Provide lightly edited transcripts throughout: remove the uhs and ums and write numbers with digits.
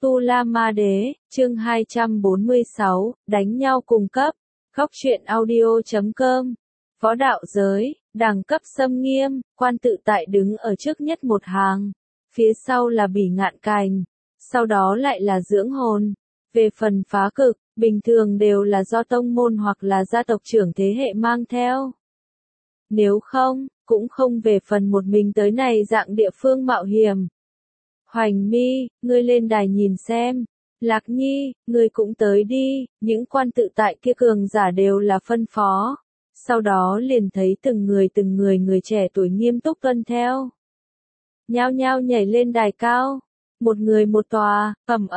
Tu La Ma Đế, chương 246, đánh nhau cùng cấp. Góc truyện audio.com. Võ đạo giới, đẳng cấp xâm nghiêm, Quan Tự Tại đứng ở trước nhất một hàng. Phía sau là Bỉ Ngạn Cành, sau đó lại là Dưỡng Hồn. Về phần Phá Cực, bình thường đều là do tông môn hoặc là gia tộc trưởng thế hệ mang theo. Nếu không, cũng không về phần một mình tới này dạng địa phương mạo hiểm. Hoành Mi, ngươi lên đài nhìn xem. Lạc Nhi, ngươi cũng tới đi. Những Quan Tự Tại kia cường giả đều là phân phó. Sau đó liền thấy từng người người trẻ tuổi nghiêm túc tuân theo. Nhao nhao nhảy lên đài cao. Một người một tòa,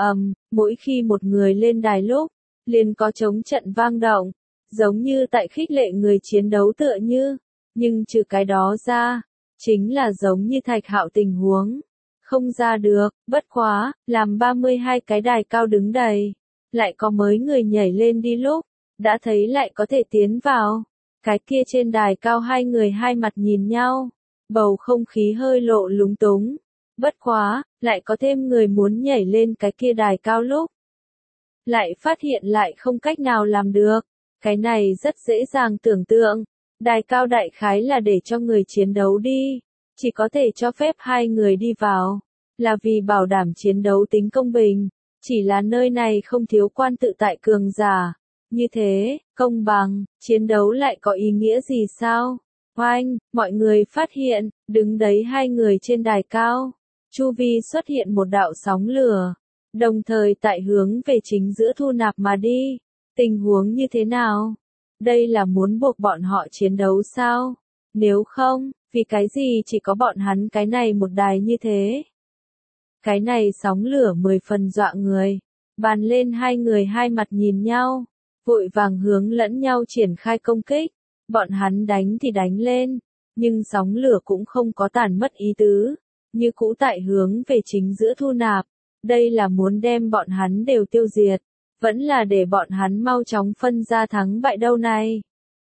mỗi khi một người lên đài lúc, liền có trống trận vang động, giống như tại khích lệ người chiến đấu tựa như. Nhưng trừ cái đó ra, chính là giống như Thạch Hạo tình huống. Không ra được, bất quá, làm 32 cái đài cao đứng đầy. Lại có mới người nhảy lên đi lúc, đã thấy lại có thể tiến vào. Cái kia trên đài cao hai người hai mặt nhìn nhau, bầu không khí hơi lộ lúng túng. Bất quá, lại có thêm người muốn nhảy lên cái kia đài cao lúc. Lại phát hiện lại không cách nào làm được. Cái này rất dễ dàng tưởng tượng. Đài cao đại khái là để cho người chiến đấu đi. Chỉ có thể cho phép hai người đi vào. Là vì bảo đảm chiến đấu tính công bình. Chỉ là nơi này không thiếu Quan Tự Tại cường giả. Như thế, công bằng, chiến đấu lại có ý nghĩa gì sao? Oanh, mọi người phát hiện, đứng đấy hai người trên đài cao. Chu vi xuất hiện một đạo sóng lửa. Đồng thời tại hướng về chính giữa thu nạp mà đi. Tình huống như thế nào? Đây là muốn buộc bọn họ chiến đấu sao? Nếu không, vì cái gì chỉ có bọn hắn cái này một đài như thế? Cái này sóng lửa 10 phần dọa người. Bàn lên hai người hai mặt nhìn nhau. Vội vàng hướng lẫn nhau triển khai công kích. Bọn hắn đánh thì đánh lên. Nhưng sóng lửa cũng không có tàn mất ý tứ. Như cũ tại hướng về chính giữa thu nạp. Đây là muốn đem bọn hắn đều tiêu diệt. Vẫn là để bọn hắn mau chóng phân ra thắng bại đâu này.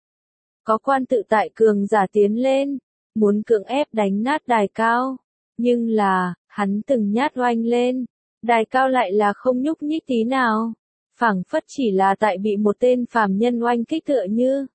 Có Quan Tự Tại cường giả tiến lên. Muốn cưỡng ép đánh nát đài cao. Nhưng là, hắn từng nhát oanh lên. Đài cao lại là không nhúc nhích tí nào. Phảng phất chỉ là tại bị một tên phàm nhân oanh kích tựa như.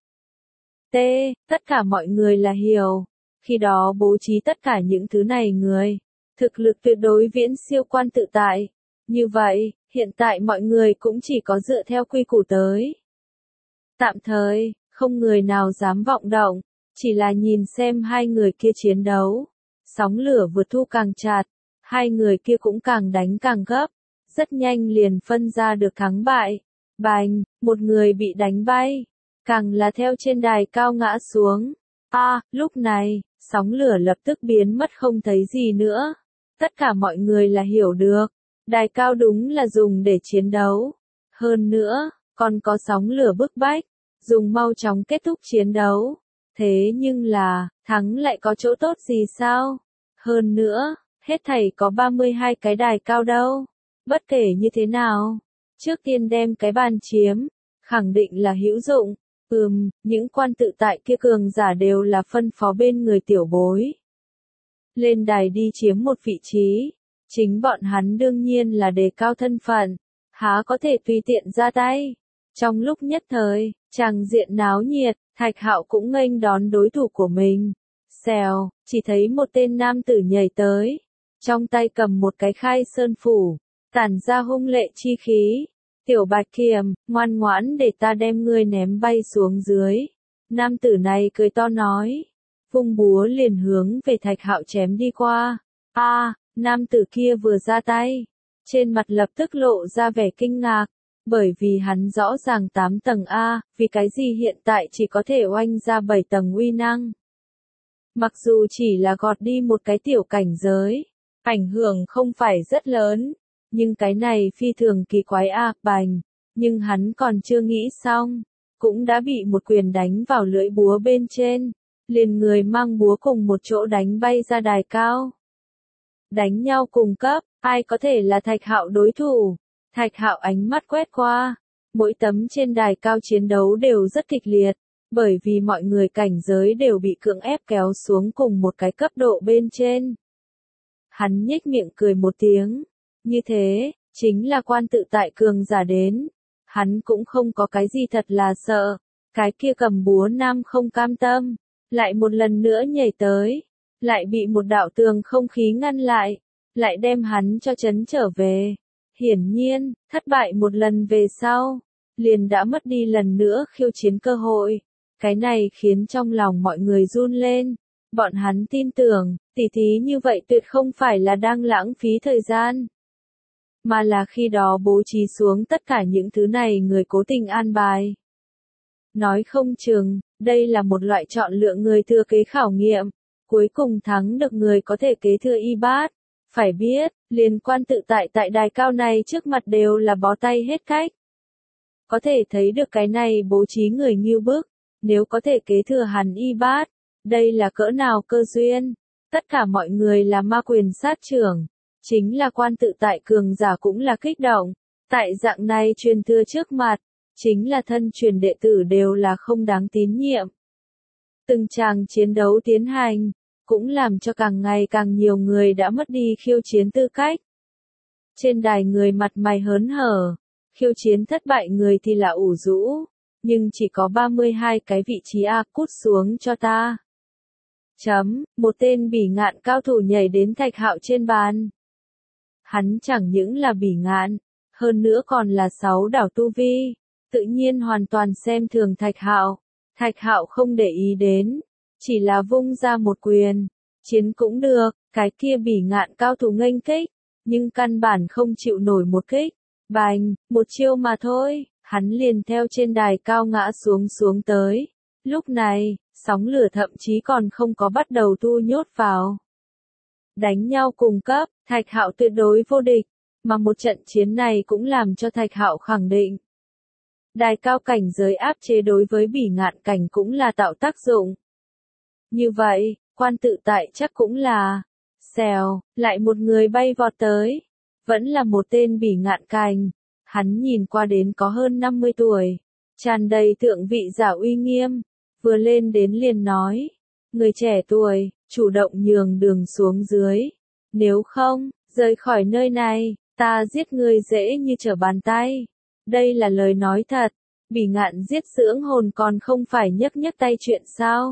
Tất cả mọi người là hiểu. Khi đó bố trí tất cả những thứ này người. Thực lực tuyệt đối viễn siêu Quan Tự Tại. Như vậy, hiện tại mọi người cũng chỉ có dựa theo quy củ tới. Tạm thời, không người nào dám vọng động. Chỉ là nhìn xem hai người kia chiến đấu. Sóng lửa vượt thu càng chặt. Hai người kia cũng càng đánh càng gấp. Rất nhanh liền phân ra được thắng bại. Bành, một người bị đánh bay. Càng là theo trên đài cao ngã xuống. Lúc này, sóng lửa lập tức biến mất không thấy gì nữa. Tất cả mọi người là hiểu được. Đài cao đúng là dùng để chiến đấu. Hơn nữa, còn có sóng lửa bức bách. Dùng mau chóng kết thúc chiến đấu. Thế nhưng là, thắng lại có chỗ tốt gì sao? Hơn nữa, hết thảy có 32 cái đài cao đâu. Bất kể như thế nào, trước tiên đem cái bàn chiếm, khẳng định là hữu dụng. Những Quan Tự Tại kia cường giả đều là phân phó bên người tiểu bối. Lên đài đi chiếm một vị trí, chính bọn hắn đương nhiên là đề cao thân phận, há có thể tùy tiện ra tay. Trong lúc nhất thời, tràng diện náo nhiệt, Thạch Hạo cũng nghênh đón đối thủ của mình. Xèo, chỉ thấy một tên nam tử nhảy tới, trong tay cầm một cái khai sơn phủ, tản ra hung lệ chi khí. Tiểu Bạch Kiểm, ngoan ngoãn để ta đem ngươi ném bay xuống dưới. Nam tử này cười to nói. Vung búa liền hướng về Thạch Hạo chém đi qua. Nam tử kia vừa ra tay. Trên mặt lập tức lộ ra vẻ kinh ngạc. Bởi vì hắn rõ ràng 8 tầng vì cái gì hiện tại chỉ có thể oanh ra 7 tầng uy năng. Mặc dù chỉ là gọt đi một cái tiểu cảnh giới. Ảnh hưởng không phải rất lớn. Nhưng cái này phi thường kỳ quái bành. Nhưng hắn còn chưa nghĩ xong. Cũng đã bị một quyền đánh vào lưỡi búa bên trên. Liền người mang búa cùng một chỗ đánh bay ra đài cao. Đánh nhau cùng cấp, ai có thể là Thạch Hạo đối thủ? Thạch Hạo ánh mắt quét qua. Mỗi tấm trên đài cao chiến đấu đều rất kịch liệt. Bởi vì mọi người cảnh giới đều bị cưỡng ép kéo xuống cùng một cái cấp độ bên trên. Hắn nhếch miệng cười một tiếng. Như thế, Chính là quan tự tại cường giả đến. Hắn cũng không có cái gì thật là sợ. Cái kia cầm búa nam không cam tâm. Lại một lần nữa nhảy tới. Lại bị một đạo tường không khí ngăn lại. Lại đem hắn cho trấn trở về. Hiển nhiên, thất bại một lần về sau. Liền đã mất đi lần nữa khiêu chiến cơ hội. Cái này khiến trong lòng mọi người run lên. Bọn hắn tin tưởng, tỉ thí như vậy tuyệt không phải là đang lãng phí thời gian. Mà là khi đó bố trí xuống tất cả những thứ này người cố tình an bài. Nói không chừng, đây là một loại chọn lựa người thừa kế khảo nghiệm. Cuối cùng thắng được người có thể kế thừa y bát. Phải biết, liên quan tự tại tại đài cao này trước mặt đều là bó tay hết cách. Có thể thấy được cái này bố trí người ngưu bức. Nếu có thể kế thừa hắn y bát, đây là cỡ nào cơ duyên. Tất cả mọi người là ma quyền sát trưởng. Chính là quan tự tại cường giả cũng là kích động. Tại dạng này truyền thừa trước mặt, chính là thân truyền đệ tử đều là không đáng tín nhiệm. Từng tràng chiến đấu tiến hành, cũng làm cho càng ngày càng nhiều người đã mất đi khiêu chiến tư cách. Trên đài người mặt mày hớn hở, khiêu chiến thất bại người thì là ủ rũ, nhưng chỉ có 32 cái vị trí A, cút xuống cho ta. Một tên bỉ ngạn cao thủ nhảy đến Thạch Hạo trên bàn. Hắn chẳng những là bỉ ngạn, hơn nữa còn là 6 đảo tu vi, tự nhiên hoàn toàn xem thường Thạch Hạo. Thạch Hạo không để ý đến, chỉ là vung ra một quyền, chiến cũng được, cái kia bỉ ngạn cao thủ nghênh kích, nhưng căn bản không chịu nổi một kích, bành, một chiêu mà thôi, hắn liền theo trên đài cao ngã xuống tới. Lúc này, sóng lửa thậm chí còn không có bắt đầu thu nhốt vào. Đánh nhau cùng cấp, Thạch Hạo tuyệt đối vô địch, mà một trận chiến này cũng làm cho Thạch Hạo khẳng định. Đài cao cảnh giới áp chế đối với bỉ ngạn cảnh cũng là tạo tác dụng. Như vậy, quan tự tại chắc cũng là. Xèo, lại một người bay vọt tới. Vẫn là một tên bỉ ngạn cảnh. Hắn nhìn qua đến có hơn 50 tuổi. Tràn đầy thượng vị giả uy nghiêm. Vừa lên đến liền nói. Người trẻ tuổi, chủ động nhường đường xuống dưới. Nếu không, rời khỏi nơi này, ta giết người dễ như trở bàn tay. Đây là lời nói thật. Bỉ ngạn giết dưỡng hồn còn không phải nhấc tay chuyện sao.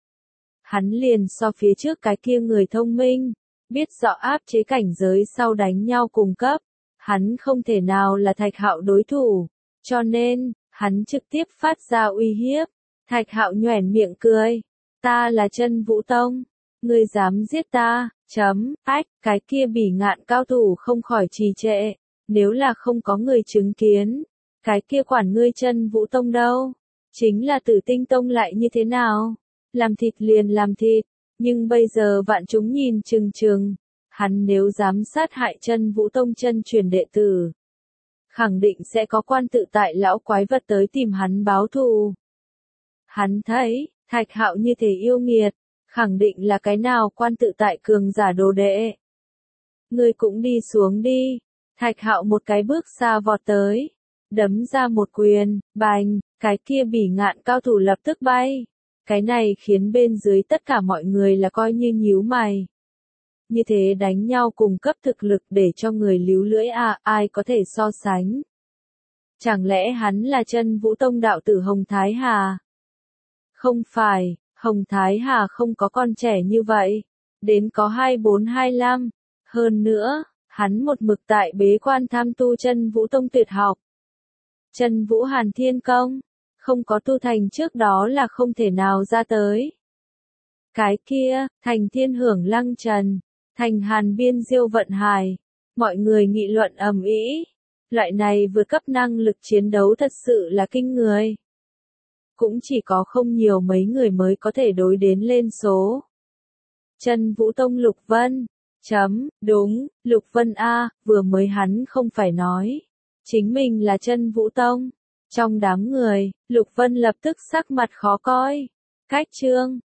Hắn liền so phía trước cái kia người thông minh, biết rõ áp chế cảnh giới sau đánh nhau cùng cấp, hắn không thể nào là Thạch Hạo đối thủ, cho nên, hắn trực tiếp phát ra uy hiếp. Thạch Hạo nhoẻn miệng cười, ta là Chân Vũ Tông, ngươi dám giết ta, cái kia bỉ ngạn cao thủ không khỏi trì trệ, nếu là không có người chứng kiến, cái kia quản ngươi Chân Vũ Tông đâu, chính là Tử Tinh Tông lại như thế nào? Làm thịt liền làm thịt, nhưng bây giờ vạn chúng nhìn chừng chừng, hắn nếu dám sát hại Chân Vũ Tông chân truyền đệ tử, khẳng định sẽ có quan tự tại lão quái vật tới tìm hắn báo thù. Hắn thấy, Thạch Hạo như thế yêu nghiệt, khẳng định là cái nào quan tự tại cường giả đồ đệ. Ngươi cũng đi xuống đi. Thạch Hạo một cái bước xa vọt tới, đấm ra một quyền, bành, cái kia bỉ ngạn cao thủ lập tức bay. Cái này khiến bên dưới tất cả mọi người là coi như nhíu mày. Như thế đánh nhau cùng cấp thực lực để cho người líu lưỡi ai có thể so sánh. Chẳng lẽ hắn là Chân Vũ Tông đạo tử Hồng Thái Hà? Không phải, Hồng Thái Hà không có con trẻ như vậy. Đến có 24-25. Hơn nữa, hắn một mực tại bế quan tham tu Chân Vũ Tông tuyệt học. Chân Vũ Hàn Thiên Công. Không có tu thành trước đó là không thể nào ra tới. Cái kia, thành Thiên Hưởng Lăng Trần, thành Hàn Biên Diêu Vận Hải, mọi người nghị luận ầm ĩ. Loại này vượt cấp năng lực chiến đấu thật sự là kinh người. Cũng chỉ có không nhiều mấy người mới có thể đối đến lên số. Chân Vũ Tông Lục Vân. Đúng, Lục Vân A, vừa mới hắn không phải nói. Chính mình là Chân Vũ Tông. Trong đám người, Lục Vân lập tức sắc mặt khó coi. Cách chương